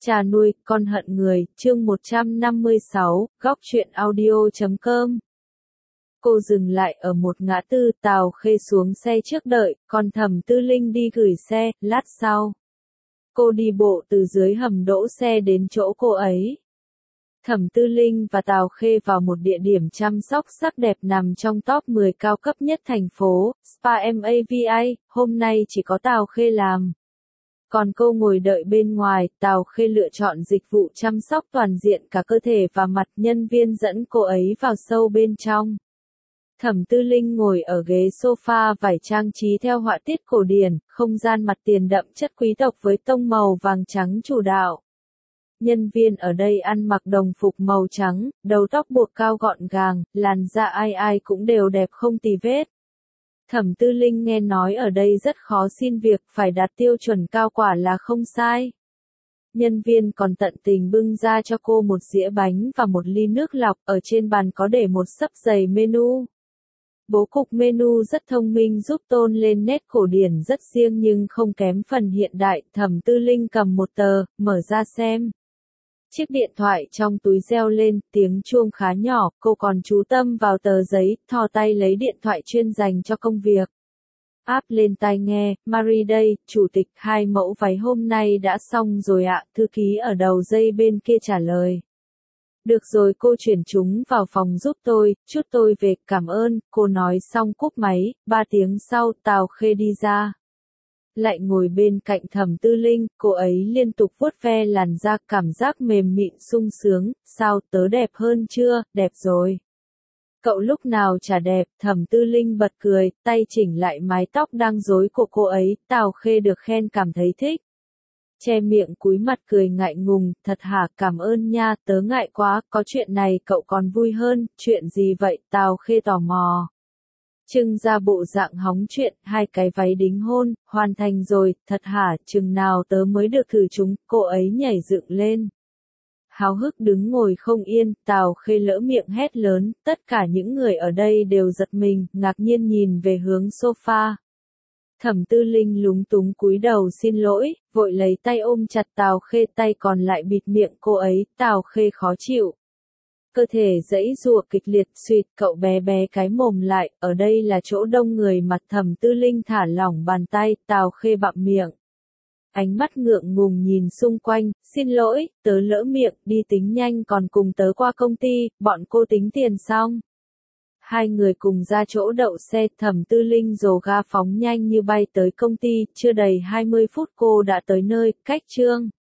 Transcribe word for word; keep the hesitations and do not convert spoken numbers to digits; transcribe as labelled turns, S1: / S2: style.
S1: Cha nuôi, con hận người, chương một trăm năm mươi sáu, góc truyện audio chấm com. Cô dừng lại ở một ngã tư, Tào Khê xuống xe trước đợi, còn Thẩm Tư Linh đi gửi xe, lát sau. Cô đi bộ từ dưới hầm đỗ xe đến chỗ cô ấy. Thẩm Tư Linh và Tào Khê vào một địa điểm chăm sóc sắc đẹp nằm trong top mười cao cấp nhất thành phố, Spa em a vê i, hôm nay chỉ có Tào Khê làm. Còn cô ngồi đợi bên ngoài, Tào Khê lựa chọn dịch vụ chăm sóc toàn diện cả cơ thể và mặt, nhân viên dẫn cô ấy vào sâu bên trong. Thẩm Tư Linh ngồi ở ghế sofa vải trang trí theo họa tiết cổ điển, không gian mặt tiền đậm chất quý tộc với tông màu vàng trắng chủ đạo. Nhân viên ở đây ăn mặc đồng phục màu trắng, đầu tóc buộc cao gọn gàng, làn da ai ai cũng đều đẹp không tì vết. Thẩm Tư Linh nghe nói ở đây rất khó xin việc, phải đạt tiêu chuẩn cao quả là không sai. Nhân viên còn tận tình bưng ra cho cô một dĩa bánh và một ly nước lọc, ở trên bàn có để một xấp dày menu. Bố cục menu rất thông minh giúp tôn lên nét cổ điển rất riêng nhưng không kém phần hiện đại. Thẩm Tư Linh cầm một tờ, mở ra xem. Chiếc điện thoại trong túi reo lên, tiếng chuông khá nhỏ, cô còn chú tâm vào tờ giấy, thò tay lấy điện thoại chuyên dành cho công việc. Áp lên tai nghe, Marie đây, chủ tịch, hai mẫu váy hôm nay đã xong rồi ạ, thư ký ở đầu dây bên kia trả lời. Được rồi, cô chuyển chúng vào phòng giúp tôi, chút tôi về, cảm ơn, cô nói xong cúp máy. Ba tiếng sau, Tào Khê đi ra. Lại ngồi bên cạnh Thẩm Tư Linh, cô ấy liên tục vuốt ve làn da, cảm giác mềm mịn sung sướng. Sao, tớ đẹp hơn chưa? Đẹp rồi. Cậu lúc nào chả đẹp. Thẩm Tư Linh bật cười, tay chỉnh lại mái tóc đang rối của cô ấy. Tào Khê được khen cảm thấy thích. Che miệng cúi mặt cười ngại ngùng, thật hả, cảm ơn nha, tớ ngại quá, có chuyện này cậu còn vui hơn. Chuyện gì vậy? Tào Khê tò mò. Trưng ra bộ dạng hóng chuyện, hai cái váy đính hôn, hoàn thành rồi, thật hả, chừng nào tớ mới được thử chúng, cô ấy nhảy dựng lên. Háo hức đứng ngồi không yên, Tào Khê lỡ miệng hét lớn, tất cả những người ở đây đều giật mình, ngạc nhiên nhìn về hướng sofa. Thẩm Tư Linh lúng túng cúi đầu xin lỗi, vội lấy tay ôm chặt Tào Khê, tay còn lại bịt miệng cô ấy. Tào Khê khó chịu. Cơ thể giãy giụa kịch liệt, suýt, cậu bé bé cái mồm lại, ở đây là chỗ đông người. Mặt Thẩm Tư Linh thả lỏng bàn tay, Tào Khê bặm miệng. Ánh mắt ngượng ngùng nhìn xung quanh, xin lỗi, tớ lỡ miệng, đi tính nhanh, còn cùng tớ qua công ty, bọn cô tính tiền xong. Hai người cùng ra chỗ đậu xe, Thẩm Tư Linh dồ ga phóng nhanh như bay tới công ty, chưa đầy hai mươi phút cô đã tới nơi, cách Trương